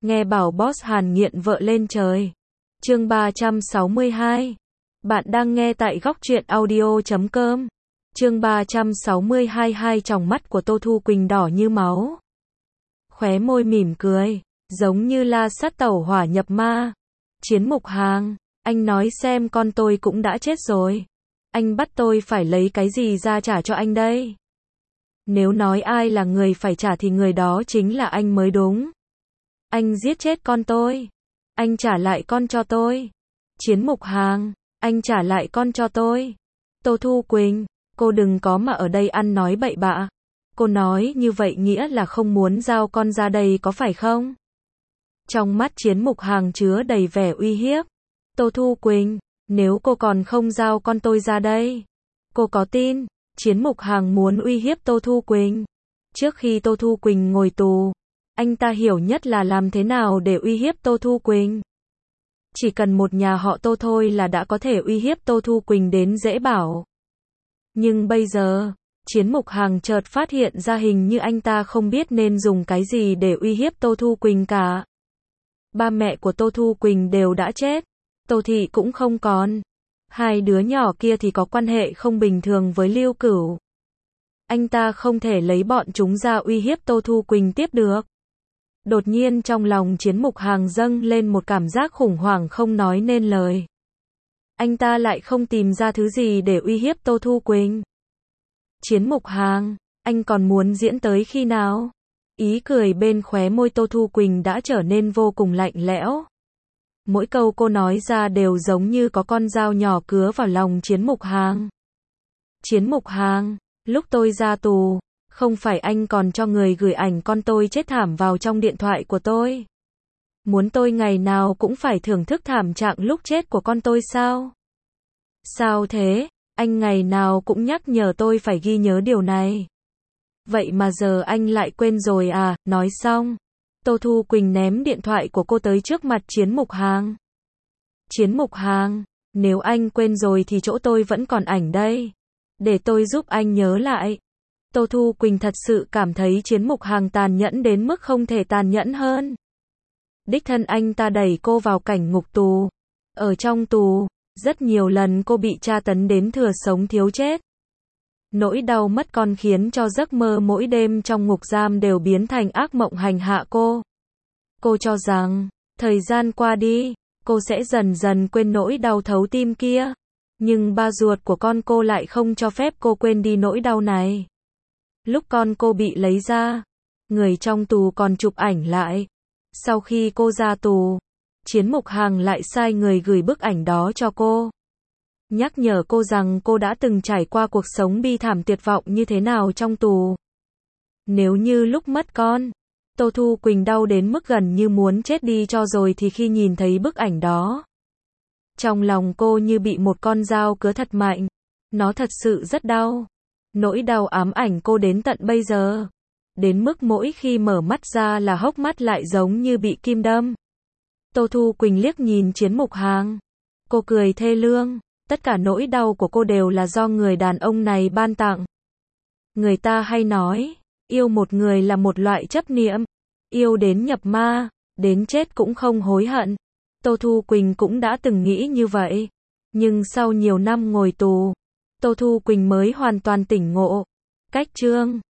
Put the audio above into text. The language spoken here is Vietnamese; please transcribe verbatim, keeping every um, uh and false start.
Nghe bảo boss Hàn nghiện vợ lên trời. Chương ba trăm sáu mươi hai. Bạn đang nghe tại góc truyện audio chấm com. Chương ba trăm sáu mươi hai. Hai tròng mắt của Tô Thu Quỳnh đỏ như máu. Khóe môi mỉm cười, giống như la sát tẩu hỏa nhập ma. Chiến Mục Hàng, anh nói xem con tôi cũng đã chết rồi. Anh bắt tôi phải lấy cái gì ra trả cho anh đây? Nếu nói ai là người phải trả thì người đó chính là anh mới đúng. Anh giết chết con tôi. Anh trả lại con cho tôi. Chiến Mục Hàng, anh trả lại con cho tôi. Tô Thu Quỳnh, cô đừng có mà ở đây ăn nói bậy bạ. Cô nói như vậy nghĩa là không muốn giao con ra đây có phải không? Trong mắt Chiến Mục Hàng chứa đầy vẻ uy hiếp. Tô Thu Quỳnh, nếu cô còn không giao con tôi ra đây, cô có tin? Chiến Mục Hàng muốn uy hiếp Tô Thu Quỳnh. Trước khi Tô Thu Quỳnh ngồi tù, anh ta hiểu nhất là làm thế nào để uy hiếp Tô Thu Quỳnh. Chỉ cần một nhà họ Tô thôi là đã có thể uy hiếp Tô Thu Quỳnh đến dễ bảo. Nhưng bây giờ, Chiến Mục Hàng chợt phát hiện ra hình như anh ta không biết nên dùng cái gì để uy hiếp Tô Thu Quỳnh cả. Ba mẹ của Tô Thu Quỳnh đều đã chết, Tô Thị cũng không còn. Hai đứa nhỏ kia thì có quan hệ không bình thường với Lưu Cửu. Anh ta không thể lấy bọn chúng ra uy hiếp Tô Thu Quỳnh tiếp được. Đột nhiên trong lòng Chiến Mục Hàng dâng lên một cảm giác khủng hoảng không nói nên lời. Anh ta lại không tìm ra thứ gì để uy hiếp Tô Thu Quỳnh. Chiến Mục Hàng, anh còn muốn diễn tới khi nào? Ý cười bên khóe môi Tô Thu Quỳnh đã trở nên vô cùng lạnh lẽo. Mỗi câu cô nói ra đều giống như có con dao nhỏ cứa vào lòng Chiến Mục Hàng. Chiến Mục Hàng, lúc tôi ra tù, không phải anh còn cho người gửi ảnh con tôi chết thảm vào trong điện thoại của tôi? Muốn tôi ngày nào cũng phải thưởng thức thảm trạng lúc chết của con tôi sao? Sao thế? Anh ngày nào cũng nhắc nhở tôi phải ghi nhớ điều này. Vậy mà giờ anh lại quên rồi à? Nói xong, Tô Thu Quỳnh ném điện thoại của cô tới trước mặt Chiến Mục Hàng. Chiến Mục Hàng, nếu anh quên rồi thì chỗ tôi vẫn còn ảnh đây. Để tôi giúp anh nhớ lại. Tô Thu Quỳnh thật sự cảm thấy Chiến Mục Hàng tàn nhẫn đến mức không thể tàn nhẫn hơn. Đích thân anh ta đẩy cô vào cảnh ngục tù. Ở trong tù, rất nhiều lần cô bị tra tấn đến thừa sống thiếu chết. Nỗi đau mất con khiến cho giấc mơ mỗi đêm trong ngục giam đều biến thành ác mộng hành hạ cô. Cô cho rằng, thời gian qua đi, cô sẽ dần dần quên nỗi đau thấu tim kia. Nhưng ba ruột của con cô lại không cho phép cô quên đi nỗi đau này. Lúc con cô bị lấy ra, người trong tù còn chụp ảnh lại. Sau khi cô ra tù, Chiến Mục Hàng lại sai người gửi bức ảnh đó cho cô. Nhắc nhở cô rằng cô đã từng trải qua cuộc sống bi thảm tuyệt vọng như thế nào trong tù. Nếu như lúc mất con, Tô Thu Quỳnh đau đến mức gần như muốn chết đi cho rồi thì khi nhìn thấy bức ảnh đó, trong lòng cô như bị một con dao cứa thật mạnh. Nó thật sự rất đau. Nỗi đau ám ảnh cô đến tận bây giờ. Đến mức mỗi khi mở mắt ra là hốc mắt lại giống như bị kim đâm. Tô Thu Quỳnh liếc nhìn Chiến Mục Hàng. Cô cười thê lương. Tất cả nỗi đau của cô đều là do người đàn ông này ban tặng. Người ta hay nói, yêu một người là một loại chấp niệm. Yêu đến nhập ma, đến chết cũng không hối hận. Tô Thu Quỳnh cũng đã từng nghĩ như vậy. Nhưng sau nhiều năm ngồi tù, Tô Thu Quỳnh mới hoàn toàn tỉnh ngộ. Cách chương